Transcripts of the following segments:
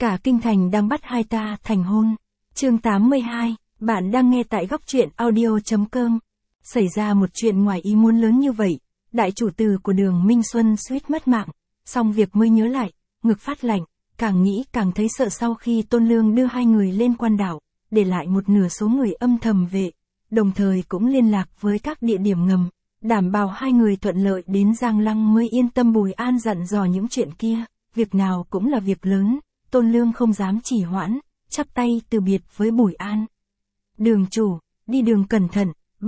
Cả kinh thành đang bắt hai ta thành hôn. Chương 82, bạn đang nghe tại góc truyện audio.com. Xảy ra một chuyện ngoài ý muốn lớn như vậy, đại chủ tử của Đường Minh Xuân suýt mất mạng, xong việc mới nhớ lại, ngực phát lạnh, càng nghĩ càng thấy sợ. Sau khi Tôn Lương đưa hai người lên quan đảo, để lại một nửa số người âm thầm vệ, đồng thời cũng liên lạc với các địa điểm ngầm, đảm bảo hai người thuận lợi đến Giang Lăng mới yên tâm. Bùi An dặn dò những chuyện kia, việc nào cũng là việc lớn, Tôn Lương không dám trì hoãn, chắp tay từ biệt với Bùi An. Đường chủ, đi đường cẩn thận,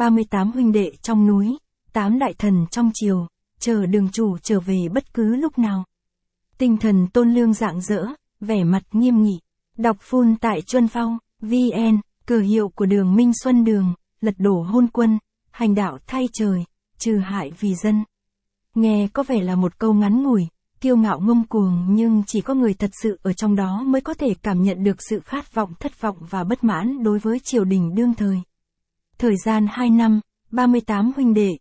38 huynh đệ trong núi, 8 đại thần trong triều, chờ đường chủ trở về bất cứ lúc nào. Tinh thần Tôn Lương rạng rỡ, vẻ mặt nghiêm nghị. Đọc full tại Chuân Phong, VN, cờ hiệu của Đường Minh Xuân. Đường, lật đổ hôn quân, hành đạo thay trời, trừ hại vì dân. Nghe có vẻ là một câu ngắn ngủi, kiêu ngạo ngông cuồng, nhưng chỉ có người thật sự ở trong đó mới có thể cảm nhận được sự khát vọng, thất vọng và bất mãn đối với triều đình đương thời. Thời gian 2 năm, 38 huynh đệ,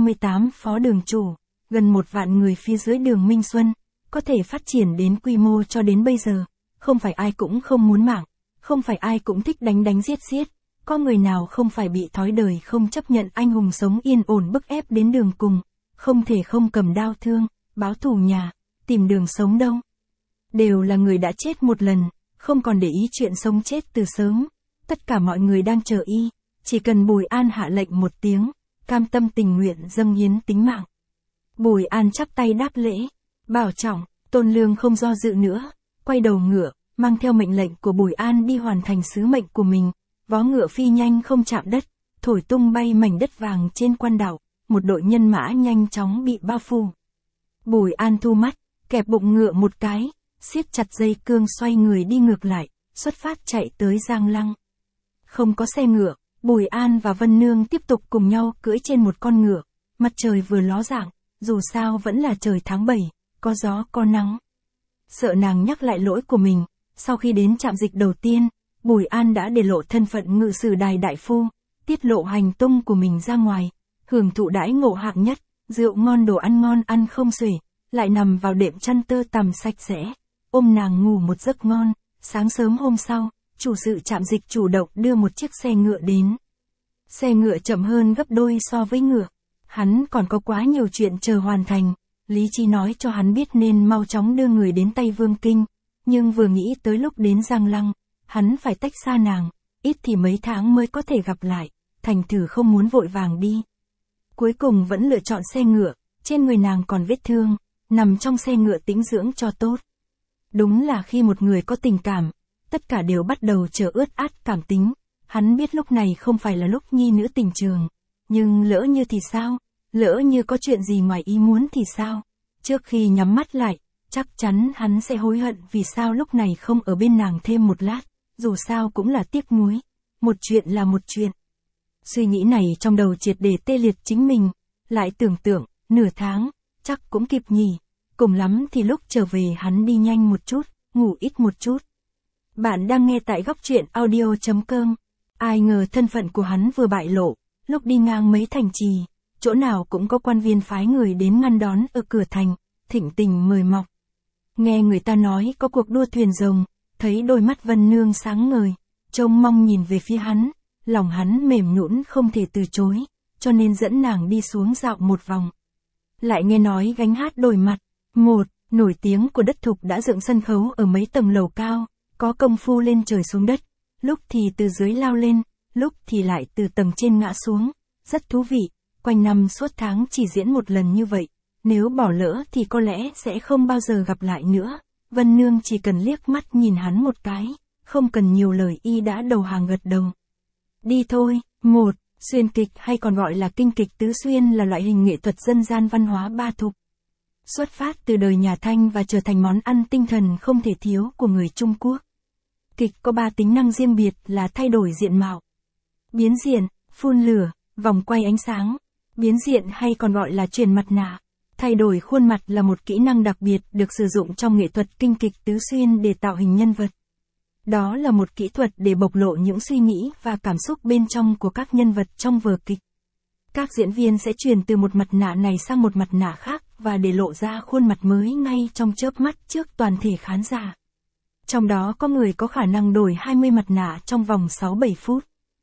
38 phó đường chủ, gần 1 vạn người phía dưới Đường Minh Xuân, có thể phát triển đến quy mô cho đến bây giờ, không phải ai cũng không muốn mạng, không phải ai cũng thích đánh đánh giết giết, có người nào không phải bị thói đời không chấp nhận anh hùng sống yên ổn bức ép đến đường cùng, không thể không cầm đao thương, báo thù nhà, tìm đường sống đâu. Đều là người đã chết một lần, không còn để ý chuyện sống chết từ sớm, tất cả mọi người đang chờ y, chỉ cần Bùi An hạ lệnh một tiếng, cam tâm tình nguyện dâng hiến tính mạng. Bùi An chắp tay đáp lễ, bảo trọng. Tôn Lương không do dự nữa, quay đầu ngựa, mang theo mệnh lệnh của Bùi An đi hoàn thành sứ mệnh của mình. Vó ngựa phi nhanh không chạm đất, thổi tung bay mảnh đất vàng trên quan đảo, một đội nhân mã nhanh chóng bị bao phủ. Bùi An thu mắt, kẹp bụng ngựa một cái, siết chặt dây cương xoay người đi ngược lại, xuất phát chạy tới Giang Lăng. Không có xe ngựa, Bùi An và Vân Nương tiếp tục cùng nhau cưỡi trên một con ngựa, mặt trời vừa ló dạng, dù sao vẫn là trời tháng 7, có gió có nắng. Sợ nàng nhắc lại lỗi của mình, sau khi đến trạm dịch đầu tiên, Bùi An đã để lộ thân phận ngự sử đài đại phu, tiết lộ hành tung của mình ra ngoài, hưởng thụ đãi ngộ hạng nhất, rượu ngon đồ ăn ngon ăn không xuể, lại nằm vào đệm chăn tơ tằm sạch sẽ, ôm nàng ngủ một giấc ngon. Sáng sớm hôm sau, chủ sự trạm dịch chủ động đưa một chiếc xe ngựa đến. Xe ngựa chậm hơn gấp đôi so với ngựa, hắn còn có quá nhiều chuyện chờ hoàn thành, lý trí nói cho hắn biết nên mau chóng đưa người đến Tây Vương Kinh, nhưng vừa nghĩ tới lúc đến Giang Lăng, hắn phải tách xa nàng, ít thì mấy tháng mới có thể gặp lại, thành thử không muốn vội vàng đi. Cuối cùng vẫn lựa chọn xe ngựa, trên người nàng còn vết thương, nằm trong xe ngựa tĩnh dưỡng cho tốt. Đúng là khi một người có tình cảm, tất cả đều bắt đầu trở ướt át cảm tính, hắn biết lúc này không phải là lúc nhi nữ tình trường, nhưng lỡ như thì sao, lỡ như có chuyện gì ngoài ý muốn thì sao, trước khi nhắm mắt lại, chắc chắn hắn sẽ hối hận vì sao lúc này không ở bên nàng thêm một lát, dù sao cũng là tiếc nuối, một chuyện là một chuyện. Suy nghĩ này trong đầu triệt để tê liệt chính mình, lại tưởng tượng, nửa tháng, chắc cũng kịp nhỉ, cùng lắm thì lúc trở về hắn đi nhanh một chút, ngủ ít một chút. Bạn đang nghe tại góc truyện audio.com, ai ngờ thân phận của hắn vừa bại lộ, lúc đi ngang mấy thành trì, chỗ nào cũng có quan viên phái người đến ngăn đón ở cửa thành, thịnh tình mời mọc. Nghe người ta nói có cuộc đua thuyền rồng, thấy đôi mắt Vân Nương sáng ngời, trông mong nhìn về phía hắn, lòng hắn mềm nhũn không thể từ chối, cho nên dẫn nàng đi xuống dạo một vòng. Lại nghe nói gánh hát Đồi Mặt, một nổi tiếng của đất Thục đã dựng sân khấu ở mấy tầng lầu cao, có công phu lên trời xuống đất, lúc thì từ dưới lao lên, lúc thì lại từ tầng trên ngã xuống, rất thú vị, quanh năm suốt tháng chỉ diễn một lần như vậy, nếu bỏ lỡ thì có lẽ sẽ không bao giờ gặp lại nữa. Vân Nương chỉ cần liếc mắt nhìn hắn một cái, không cần nhiều lời y đã đầu hàng gật đầu. Đi thôi. Một, xuyên kịch hay còn gọi là kinh kịch tứ xuyên là loại hình nghệ thuật dân gian văn hóa ba Thục. Xuất phát từ đời nhà Thanh và trở thành món ăn tinh thần không thể thiếu của người Trung Quốc. Kịch có 3 tính năng riêng biệt là thay đổi diện mạo, biến diện, phun lửa, vòng quay ánh sáng. Biến diện hay còn gọi là chuyển mặt nạ, thay đổi khuôn mặt là một kỹ năng đặc biệt được sử dụng trong nghệ thuật kinh kịch tứ xuyên để tạo hình nhân vật. Đó là một kỹ thuật để bộc lộ những suy nghĩ và cảm xúc bên trong của các nhân vật trong vở kịch. Các diễn viên sẽ chuyển từ một mặt nạ này sang một mặt nạ khác và để lộ ra khuôn mặt mới ngay trong chớp mắt trước toàn thể khán giả. Trong đó có người có khả năng đổi 20 mặt nạ trong vòng 6-7 phút.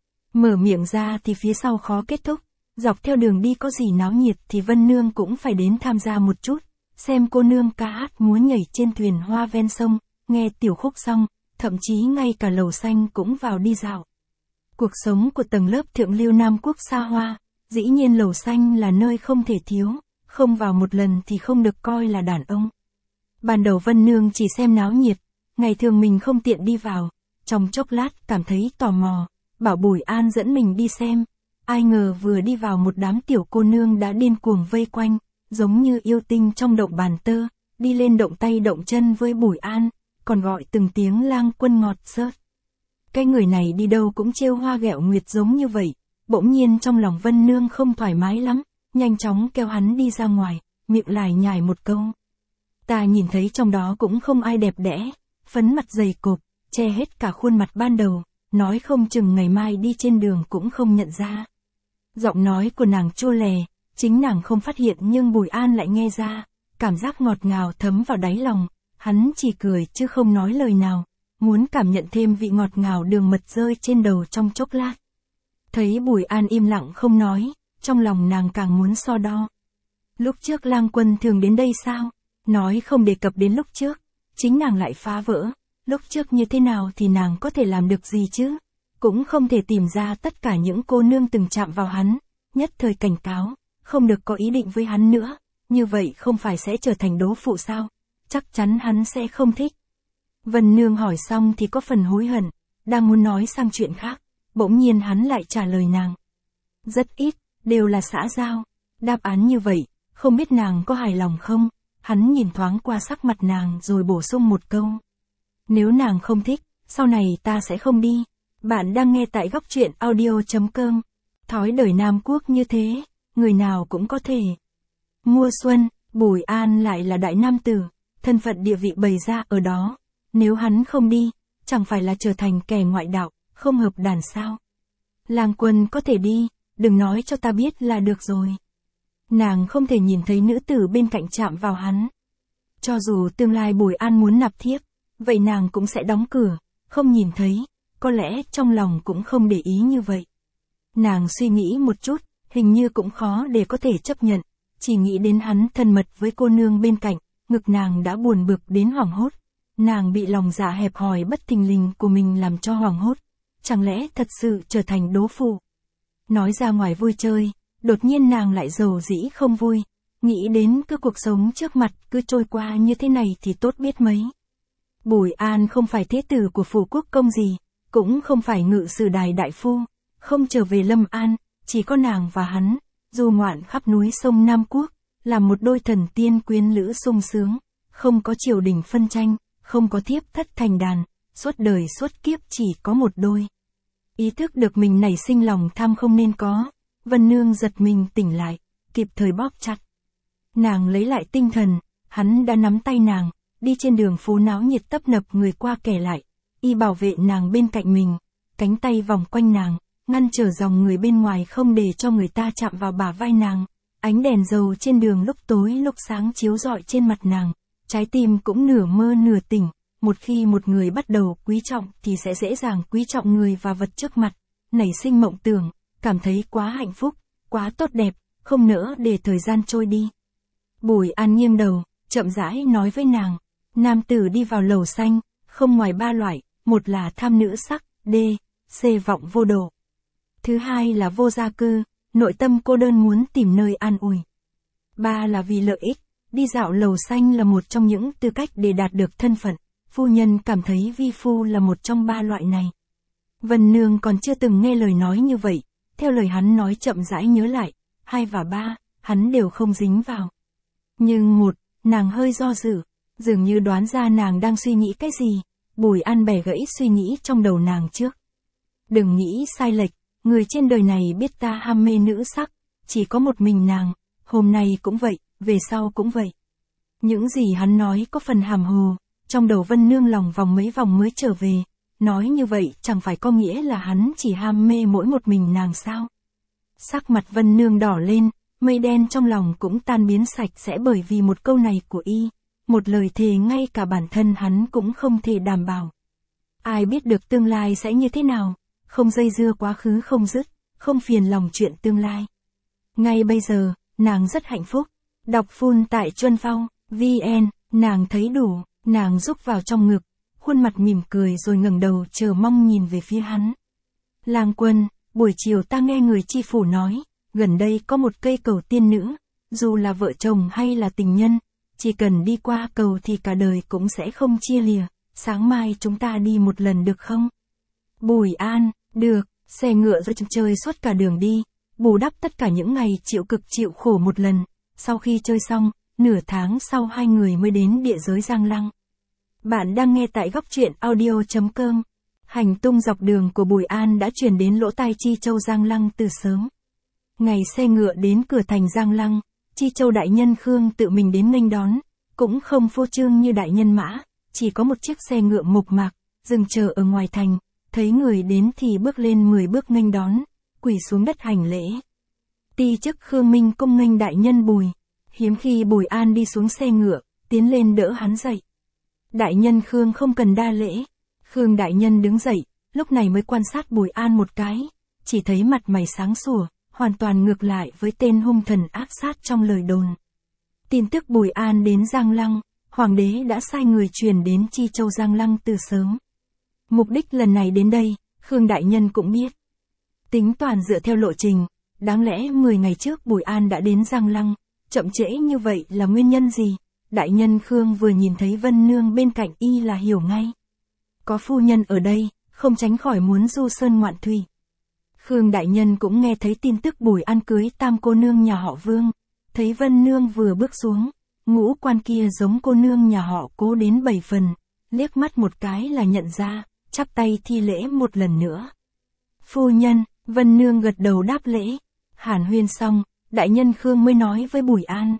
Mở miệng ra thì phía sau khó kết thúc, dọc theo đường đi có gì náo nhiệt thì Vân Nương cũng phải đến tham gia một chút, xem cô nương ca hát múa nhảy trên thuyền hoa ven sông, nghe tiểu khúc xong, thậm chí ngay cả lầu xanh cũng vào đi dạo. Cuộc sống của tầng lớp thượng lưu Nam Quốc xa hoa, dĩ nhiên lầu xanh là nơi không thể thiếu, không vào một lần thì không được coi là đàn ông. Ban đầu Vân Nương chỉ xem náo nhiệt, ngày thường mình không tiện đi vào, trong chốc lát cảm thấy tò mò, bảo Bùi An dẫn mình đi xem. Ai ngờ vừa đi vào một đám tiểu cô nương đã điên cuồng vây quanh, giống như yêu tinh trong động bàn tơ, đi lên động tay động chân với Bùi An, còn gọi từng tiếng Lang Quân ngọt xớt. Cái người này đi đâu cũng trêu hoa ghẹo nguyệt giống như vậy, bỗng nhiên trong lòng Vân Nương không thoải mái lắm, nhanh chóng kéo hắn đi ra ngoài, miệng lải nhải một câu. Ta nhìn thấy trong đó cũng không ai đẹp đẽ, phấn mặt dày cộp, che hết cả khuôn mặt ban đầu, nói không chừng ngày mai đi trên đường cũng không nhận ra. Giọng nói của nàng chua lè, chính nàng không phát hiện nhưng Bùi An lại nghe ra, cảm giác ngọt ngào thấm vào đáy lòng, hắn chỉ cười chứ không nói lời nào, muốn cảm nhận thêm vị ngọt ngào đường mật rơi trên đầu trong chốc lát. Thấy Bùi An im lặng không nói, trong lòng nàng càng muốn so đo. Lúc trước Lang Quân thường đến đây sao? Nói không đề cập đến lúc trước, chính nàng lại phá vỡ, lúc trước như thế nào thì nàng có thể làm được gì chứ? Cũng không thể tìm ra tất cả những cô nương từng chạm vào hắn, nhất thời cảnh cáo, không được có ý định với hắn nữa, như vậy không phải sẽ trở thành đố phụ sao? Chắc chắn hắn sẽ không thích. Vân Nương hỏi xong thì có phần hối hận, đang muốn nói sang chuyện khác, bỗng nhiên hắn lại trả lời nàng. Rất ít, đều là xã giao. Đáp án như vậy, không biết nàng có hài lòng không? Hắn nhìn thoáng qua sắc mặt nàng rồi bổ sung một câu. Nếu nàng không thích, sau này ta sẽ không đi. Bạn đang nghe tại góc truyện audio.com. Thói đời Nam Quốc như thế, người nào cũng có thể. Mùa xuân, Bùi An lại là đại nam tử, thân phận địa vị bày ra ở đó. Nếu hắn không đi, chẳng phải là trở thành kẻ ngoại đạo, không hợp đàn sao. Lang Quân có thể đi, đừng nói cho ta biết là được rồi. Nàng không thể nhìn thấy nữ tử bên cạnh chạm vào hắn. Cho dù tương lai Bùi An muốn nạp thiếp, vậy nàng cũng sẽ đóng cửa, không nhìn thấy, có lẽ trong lòng cũng không để ý như vậy. Nàng suy nghĩ một chút, hình như cũng khó để có thể chấp nhận, chỉ nghĩ đến hắn thân mật với cô nương bên cạnh, ngực nàng đã buồn bực đến hoảng hốt. Nàng bị lòng dạ hẹp hòi bất thình lình của mình làm cho hoảng hốt, chẳng lẽ thật sự trở thành đố phụ. Nói ra ngoài vui chơi, đột nhiên nàng lại rầu rĩ không vui, nghĩ đến cứ cuộc sống trước mặt cứ trôi qua như thế này thì tốt biết mấy. Bùi An không phải thế tử của phủ quốc công gì, cũng không phải ngự sử đài đại phu, không trở về Lâm An, chỉ có nàng và hắn, du ngoạn khắp núi sông Nam Quốc, làm một đôi thần tiên quyến lữ sung sướng, không có triều đình phân tranh, không có thiếp thất thành đàn, suốt đời suốt kiếp chỉ có một đôi. Ý thức được mình nảy sinh lòng tham không nên có, Vân Nương giật mình tỉnh lại, kịp thời bóp chặt. Nàng lấy lại tinh thần, hắn đã nắm tay nàng, đi trên đường phố náo nhiệt tấp nập người qua kẻ lại, y bảo vệ nàng bên cạnh mình, cánh tay vòng quanh nàng, ngăn trở dòng người bên ngoài không để cho người ta chạm vào bả vai nàng. Ánh đèn dầu trên đường lúc tối lúc sáng chiếu rọi trên mặt nàng, trái tim cũng nửa mơ nửa tỉnh. Một khi một người bắt đầu quý trọng thì sẽ dễ dàng quý trọng người và vật trước mặt, nảy sinh mộng tưởng, cảm thấy quá hạnh phúc, quá tốt đẹp, không nỡ để thời gian trôi đi. Bùi An nghiêng đầu, chậm rãi nói với nàng, nam tử đi vào lầu xanh, không ngoài 3 loại, một là tham nữ sắc, c vọng vô độ. Thứ hai là vô gia cư, nội tâm cô đơn muốn tìm nơi an ủi. 3 là vì lợi ích, đi dạo lầu xanh là một trong những tư cách để đạt được thân phận. Phu nhân cảm thấy vi phu là một trong 3 loại này. Vân Nương còn chưa từng nghe lời nói như vậy, theo lời hắn nói chậm rãi nhớ lại, 2 và 3, hắn đều không dính vào. Nhưng 1, nàng hơi do dự, dường như đoán ra nàng đang suy nghĩ cái gì, Bùi An bẻ gãy suy nghĩ trong đầu nàng trước. Đừng nghĩ sai lệch, người trên đời này biết ta ham mê nữ sắc, chỉ có một mình nàng, hôm nay cũng vậy, về sau cũng vậy. Những gì hắn nói có phần hàm hồ. Trong đầu Vân Nương lòng vòng mấy vòng mới trở về, nói như vậy chẳng phải có nghĩa là hắn chỉ ham mê mỗi một mình nàng sao. Sắc mặt Vân Nương đỏ lên, mây đen trong lòng cũng tan biến sạch sẽ bởi vì một câu này của y. một lời thề ngay cả bản thân hắn cũng không thể đảm bảo. Ai biết được tương lai sẽ như thế nào, không dây dưa quá khứ không dứt, không phiền lòng chuyện tương lai. Ngay bây giờ, nàng rất hạnh phúc. Đọc full tại Chuân Phong, VN, nàng thấy đủ, nàng rúc vào trong ngực, khuôn mặt mỉm cười rồi ngẩng đầu chờ mong nhìn về phía hắn. Lang Quân, buổi chiều ta nghe người chi phủ nói, gần đây có một cây cầu tiên nữ, dù là vợ chồng hay là tình nhân, chỉ cần đi qua cầu thì cả đời cũng sẽ không chia lìa, sáng mai chúng ta đi một lần được không? Bùi An, được, xe ngựa rồi chơi suốt cả đường đi, bù đắp tất cả những ngày chịu cực chịu khổ một lần, sau khi chơi xong, nửa tháng sau hai người mới đến địa giới Giang Lăng. Bạn đang nghe tại góc truyện audio.com. Hành tung dọc đường của Bùi An đã truyền đến lỗ tai Chi Châu Giang Lăng từ sớm. Ngày xe ngựa đến cửa thành Giang Lăng, Chi Châu đại nhân Khương tự mình đến nghênh đón, cũng không phô trương như đại nhân Mã, chỉ có một chiếc xe ngựa mộc mạc, dừng chờ ở ngoài thành, thấy người đến thì bước lên 10 bước nghênh đón, quỳ xuống đất hành lễ. Ti chức Khương Minh cung nghênh đại nhân Bùi, hiếm khi Bùi An đi xuống xe ngựa, tiến lên đỡ hắn dậy. Đại nhân Khương không cần đa lễ. Khương đại nhân đứng dậy, lúc này mới quan sát Bùi An một cái, chỉ thấy mặt mày sáng sủa, hoàn toàn ngược lại với tên hung thần ác sát trong lời đồn. Tin tức Bùi An đến Giang Lăng, hoàng đế đã sai người truyền đến Chi Châu Giang Lăng từ sớm. Mục đích lần này đến đây, Khương đại nhân cũng biết. Tính toàn dựa theo lộ trình, đáng lẽ 10 ngày trước Bùi An đã đến Giang Lăng, chậm trễ như vậy là nguyên nhân gì? Đại nhân Khương vừa nhìn thấy Vân Nương bên cạnh y là hiểu ngay. Có phu nhân ở đây, không tránh khỏi muốn du sơn ngoạn thủy. Khương đại nhân cũng nghe thấy tin tức Bùi An cưới tam cô nương nhà họ Vương, thấy Vân Nương vừa bước xuống, ngũ quan kia giống cô nương nhà họ Cố đến 7 phần, liếc mắt một cái là nhận ra, chắp tay thi lễ một lần nữa. Phu nhân, Vân Nương gật đầu đáp lễ. Hàn huyên xong, đại nhân Khương mới nói với Bùi An.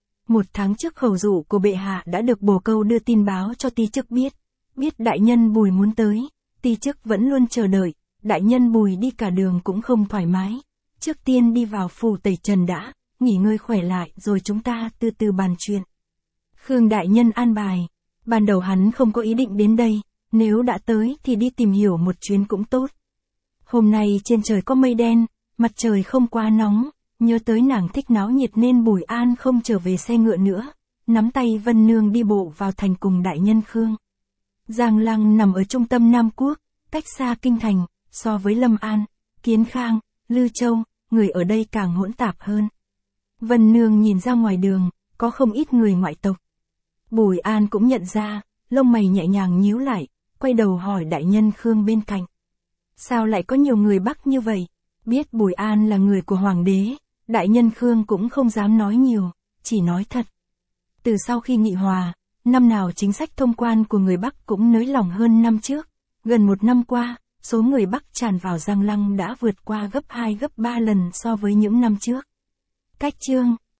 1 tháng trước khẩu dụ của bệ hạ đã được bổ câu đưa tin báo cho ti chức biết. Biết đại nhân Bùi muốn tới, ti chức vẫn luôn chờ đợi, đại nhân Bùi đi cả đường cũng không thoải mái. Trước tiên đi vào phủ tẩy trần đã, nghỉ ngơi khỏe lại rồi chúng ta từ từ bàn chuyện. Khương đại nhân an bài, ban đầu hắn không có ý định đến đây, nếu đã tới thì đi tìm hiểu một chuyến cũng tốt. Hôm nay trên trời có mây đen, mặt trời không quá nóng, nhớ tới nàng thích náo nhiệt nên Bùi An không trở về xe ngựa nữa, nắm tay Vân Nương đi bộ vào thành cùng đại nhân Khương. Giang Lăng nằm ở trung tâm Nam Quốc, cách xa kinh thành, so với Lâm An, Kiến Khang, Lư Châu, người ở đây càng hỗn tạp hơn. Vân Nương nhìn ra ngoài đường, có không ít người ngoại tộc. Bùi An cũng nhận ra, lông mày nhẹ nhàng nhíu lại, quay đầu hỏi đại nhân Khương bên cạnh. Sao lại có nhiều người Bắc như vậy? Biết Bùi An là người của hoàng đế, đại nhân Khương cũng không dám nói nhiều, chỉ nói thật. Từ sau khi nghị hòa, năm nào chính sách thông quan của người Bắc cũng nới lỏng hơn năm trước. Gần 1 năm qua, số người Bắc tràn vào Giang Lăng đã vượt qua gấp 2 gấp 3 lần so với những năm trước. Cách chương